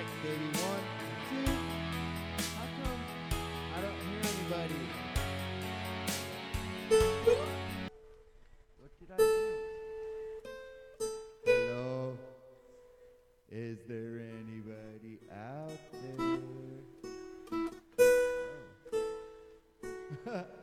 Check, baby. 1, 2. How come I don't hear anybody? What did I do? Hello? Is there anybody out there? Oh.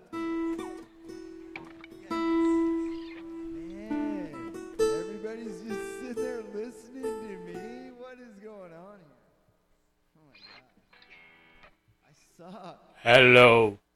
Man, everybody's just sitting there listening to me. What is going on here? Oh my god. I suck. Hello.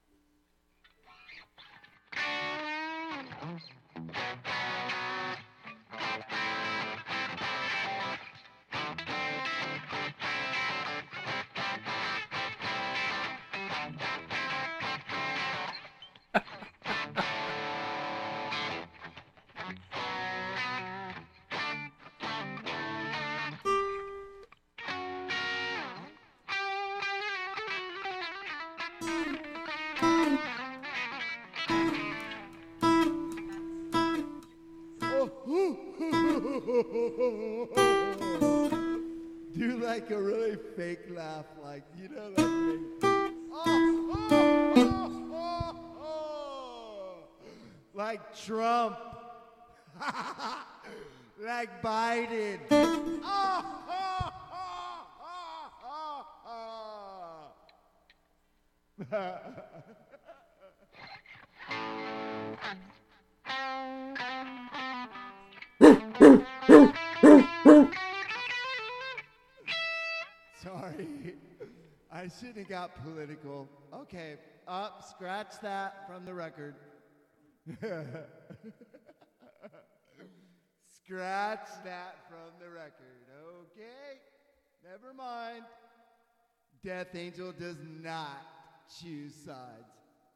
Do like a really fake laugh, like, you know, like, oh. Like Trump, like Biden. Sorry, I shouldn't have got political. Okay, scratch that from the record. Scratch that from the record. Okay, never mind. Death Angel does not choose sides.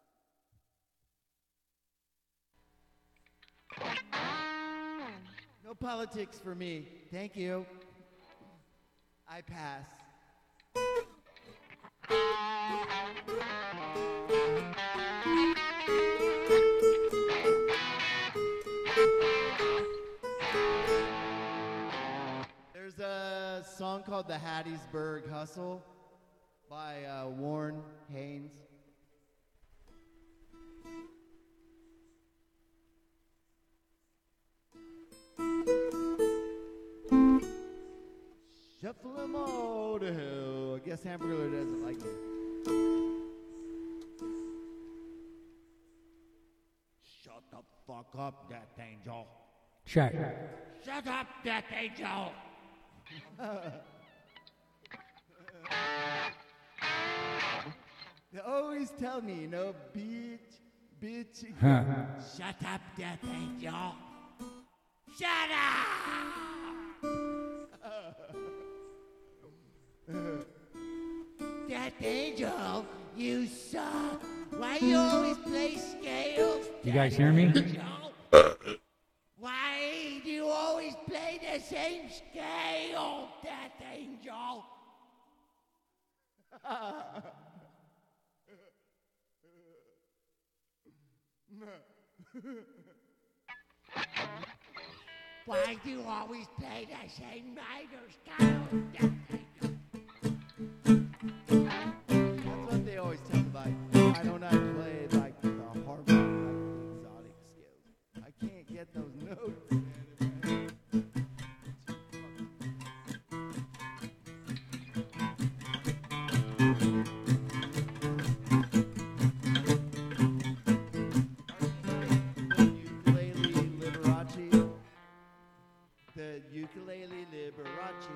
No politics for me. Thank you. I pass. There's a song called The Hattiesburg Hustle by Warren Haynes. Shuffle them all to hell. I guess Hamburger doesn't like me. Shut the fuck up, Death Angel. Shut. Shut up, Death Angel. They always tell me, you know, bitch. Shut up, Death Angel. Shut up! Death Angel, you suck. Why you always play scales? You guys hear me? Why do you always play the same scale, Death Angel? Why do you always play the same minor scale, Death Angel? That's what they always tell me, like, I don't know how to play like the harmonic, like the exotic scales. I can't get those notes. The ukulele Liberace.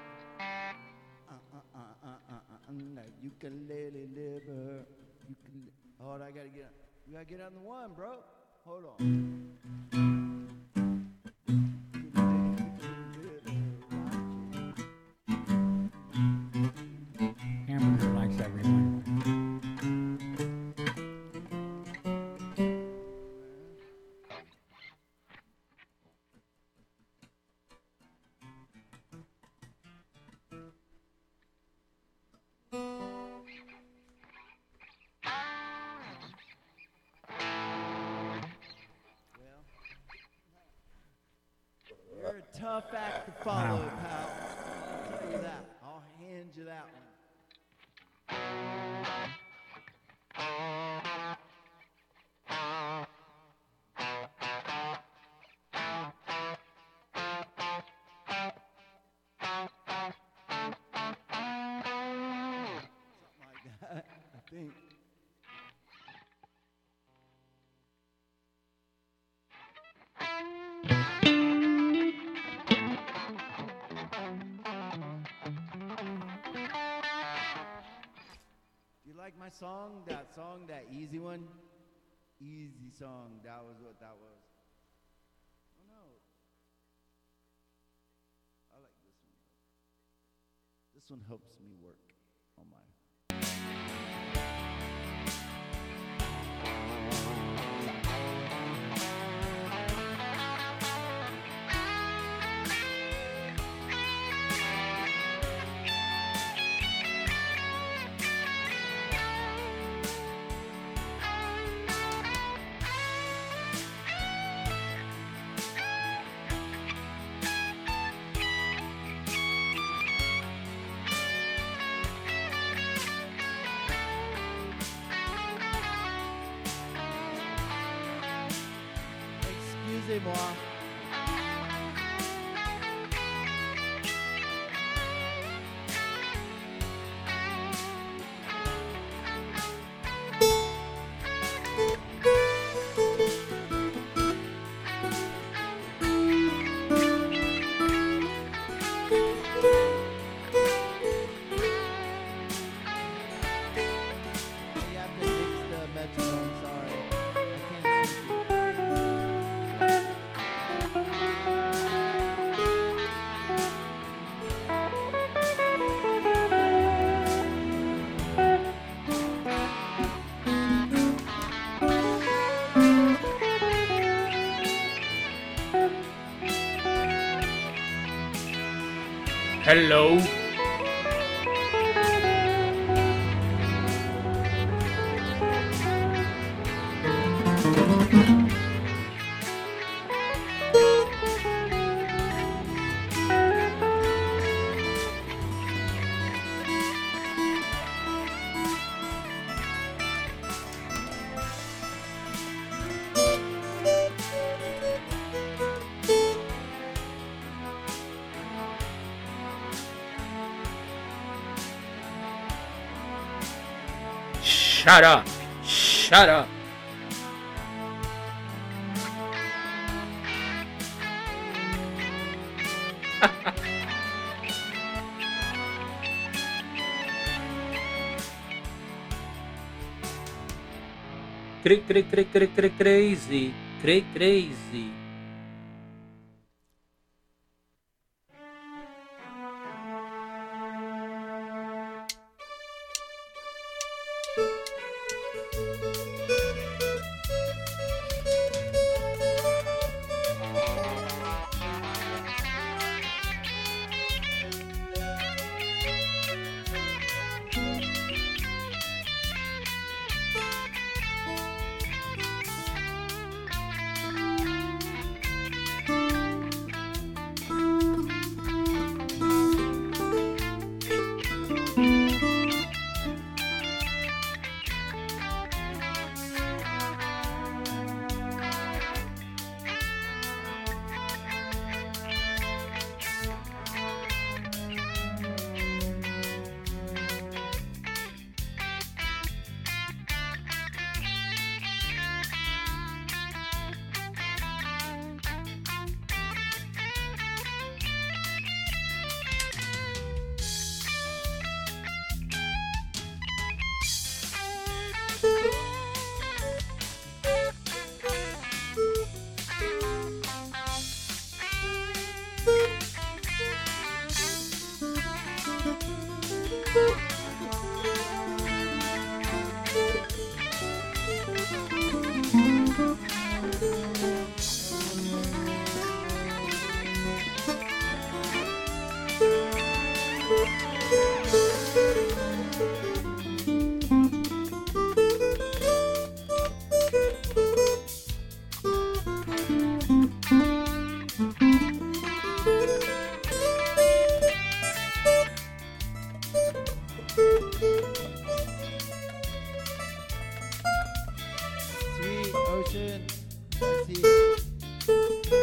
The ukulele liber. Hold on, I gotta get. You gotta get on the one, bro. Hold on. Hamburger likes everyone. You're a tough act to follow, pal. I'll tell you that. I'll hand song, that easy one, easy song, that was what that was. Oh no. I like this one. This one helps me work on my. Excusez-moi. You have to fix the metronome, sorry. I can't see you. Hello. Shut up. Shut up. Crazy. Crazy. Sweet ocean, I see.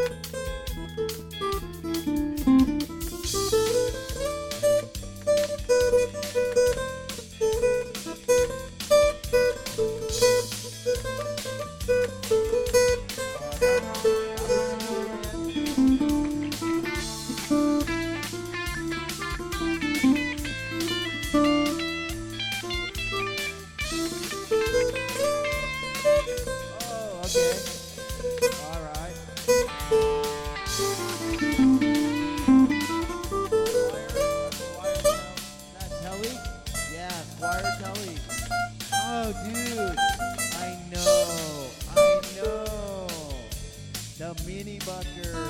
Okay. All right. That Telly? Yeah, Squire Telly. Oh, dude. I know. The mini bucker.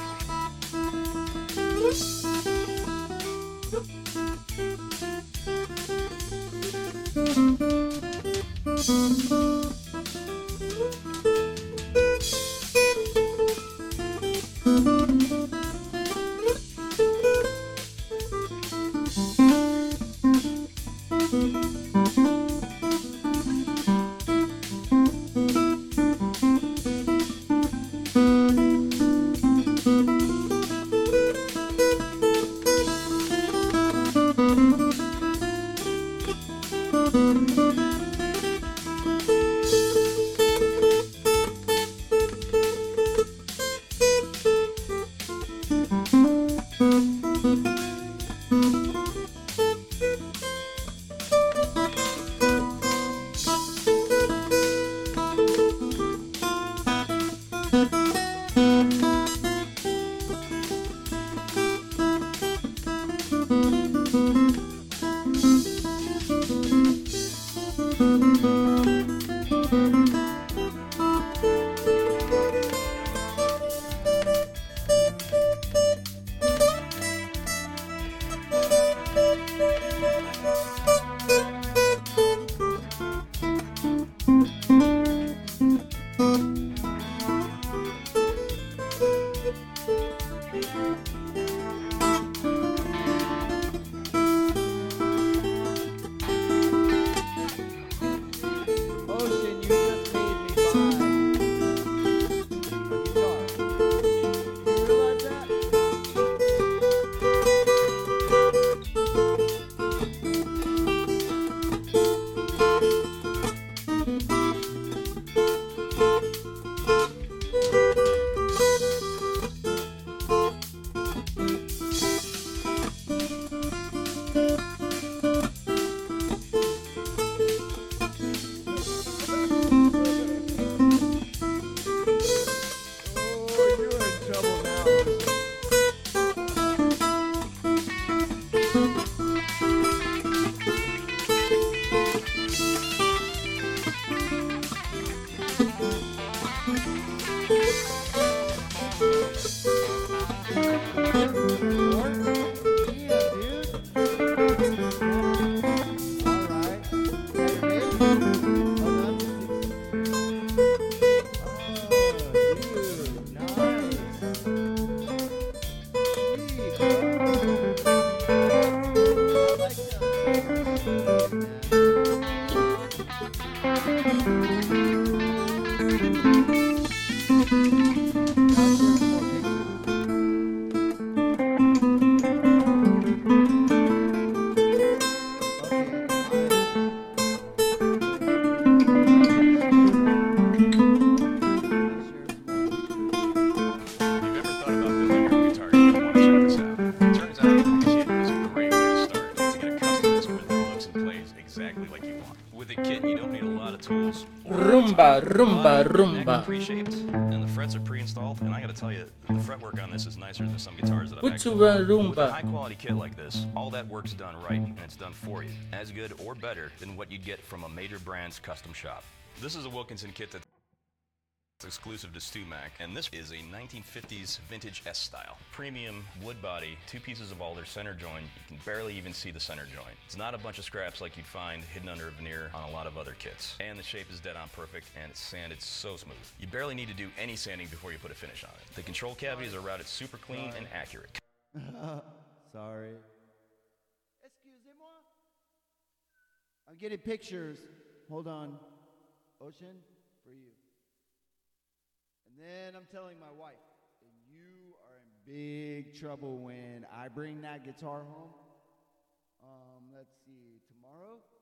Ocean, you just made me buy a guitar. You realize that? Oh, you're in trouble now. Yeah, dude. All right. Oh, dude, nice. Sweet, I like If you've ever thought about building your own guitar, you're going to want to check this out. Turns out, Kit is a great way to start to get a custom instrument that looks and plays exactly like you want. With a kit, you don't need a lot of tools. Rumba, rumba, Neck rumba. pre-shaped, and the frets are pre-installed. And I got to tell you, the fretwork on this is nicer than some guitars that I've actually Kutsuba, With a rumba. high-quality kit like this, all that work's done right, and it's done for you. As good or better than what you'd get from a major brand's custom shop. This is a Wilkinson kit that's exclusive to StewMac, and this is a 1950s vintage S style. Premium wood body, two pieces of alder center joint. You can barely even see the center joint. It's not a bunch of scraps like you'd find hidden under a veneer on a lot of other kits. And the shape is dead on perfect, and it's sanded so smooth. You barely need to do any sanding before you put a finish on it. The control cavities are routed super clean and accurate. Sorry. Excusez-moi. I'm getting pictures. Hold on. Ocean, for you. And then I'm telling my wife, and you are in big trouble when I bring that guitar home. Let's see, tomorrow?